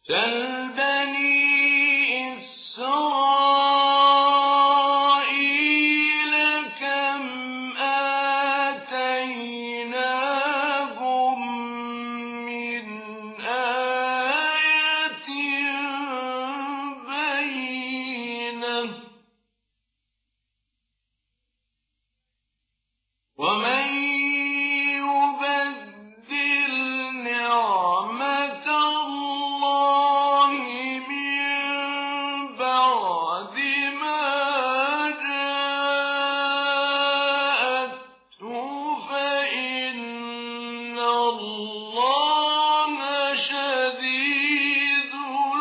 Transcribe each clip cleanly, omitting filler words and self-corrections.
سَلْ بَنِي إِسْرَائِيلَ كَمْ آتَيْنَاهُم مِّنْ آيَةٍ بَيِّنَةٍ ۗ وَمَن يُبَدِّلْ نِعْمَةَ اللَّهِ مِن بَعْدِ مَا جَاءَتْهُ فَإِنَّ اللَّهَ شَدِيدُ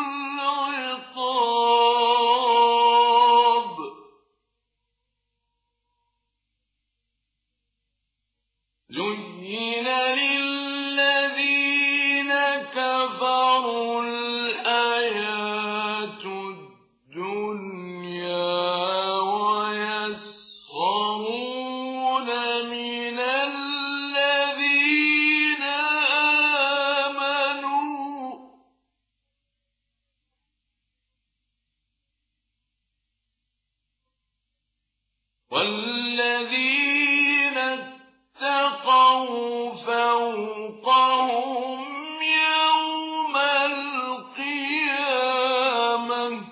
الْعِقَابِ. زُيِّنَ لِلَّذِينَ كَفَرُوا الْحَيَاةُ الدُّنْيَا وَيَسْخَرُونَ مِنَ الَّذِينَ آمَنُوا ۘ وَالَّذِينَ اتَّقَوْا فَوْقَهُمْ يَوْمَ الْقِيَامَةِ ۗ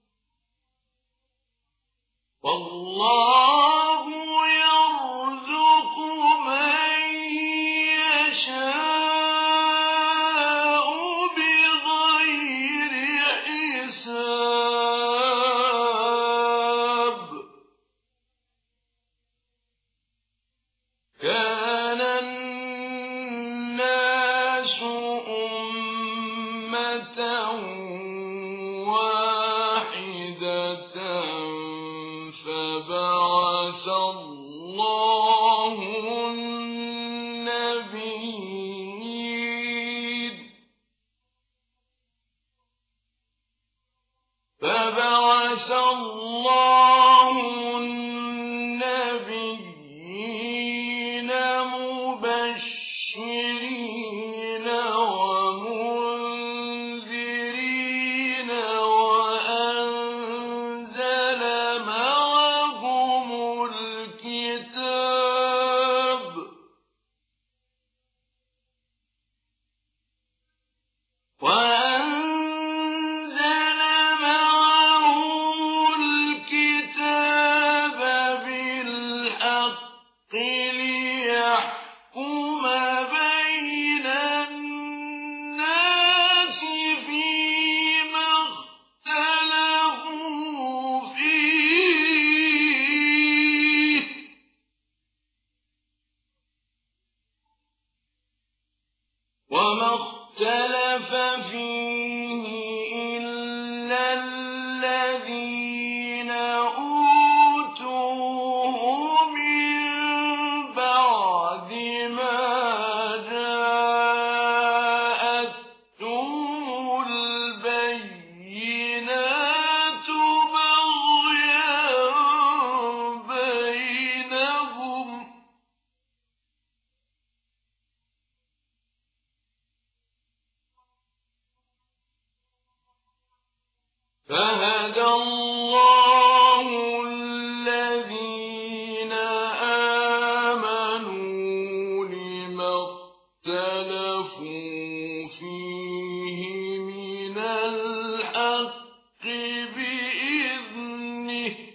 وَاللَّهُ يَرْزُقُ مَن يَشَاءُ بِغَيْرِ حِسَابٍ. كَانَ النَّاسُ أُمَّةً وَاحِدَةً فَبَعَثَ اللَّهُ النَّبِيِّينَ مُبَشِّرِينَ وَمُنذِرِينَ وَأَنزَلَ مَعَهُمُ الْكِتَابَ بِالْحَقِّ لِيَحْكُمَ بَيْنَ النَّاسِ فِيمَا اخْتَلَفُوا فِيهِ ۚ وَمَا اخْتَلَفَ فِيهِ إِلَّا الَّذِينَ أُوتُوهُ مِن بَعْدِ مَا جَاءَتْهُمُ الْبَيِّنَاتُ بَغْيًا بَيْنَهُمْ ۖ فَهَدَى اللَّهُ الَّذِينَ آمَنُوا لِمَا اخْتَلَفُوا فِيهِ مِنَ الْحَقِّ بِإِذْنِهِ ۗ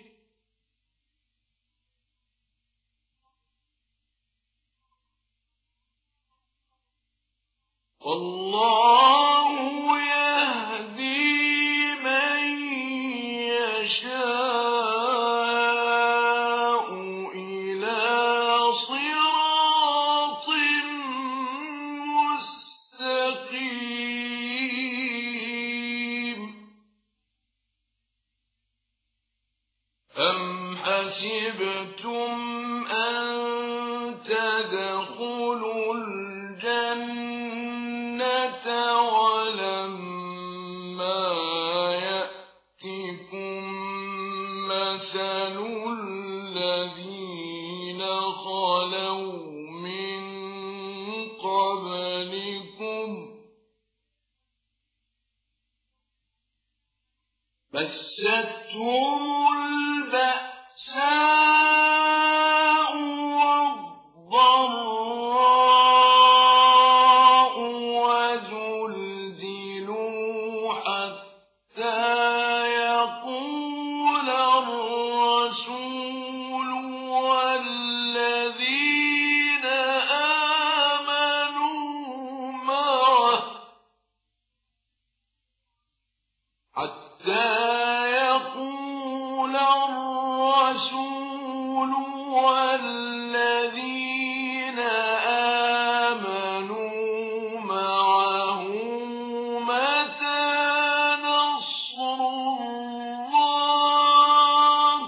وَاللَّهُ يَهْدِي مَن يَشَاءُ إِلَىٰ صِرَاطٍ مُّسْتَقِيمٍ. أَمْ حَسِبْتُمْ أَن تَدْخُلُوا الْجَنَّةَ وَلَمَّا يَأْتِكُم مَّثَلُ الَّذِينَ خَلَوْا مِن قَبْلِكُمْ مستهم البأساء والضراء وزلزلوا حتى يقول الرسول والذين آمنوا معه متى نصر الله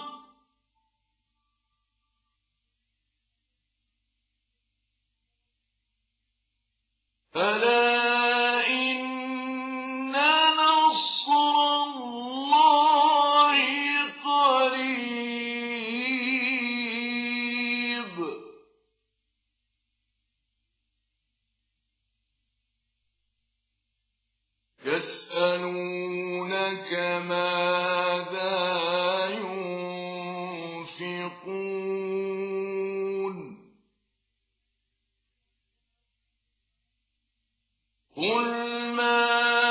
ألا إن نصر الله قريب يسألونك ماذا ينفقون قل ما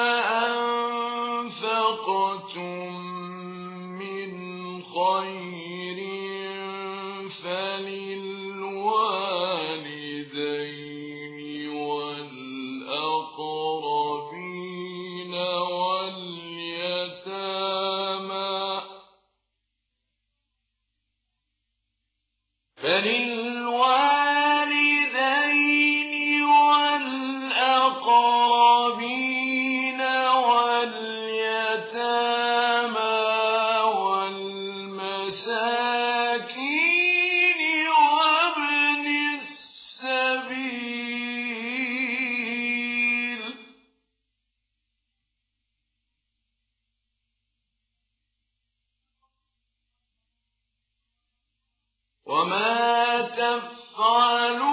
أنفقتم من خير فللوالدين والأقربين واليتامى والمساكين وابن السبيل وما تفعلوا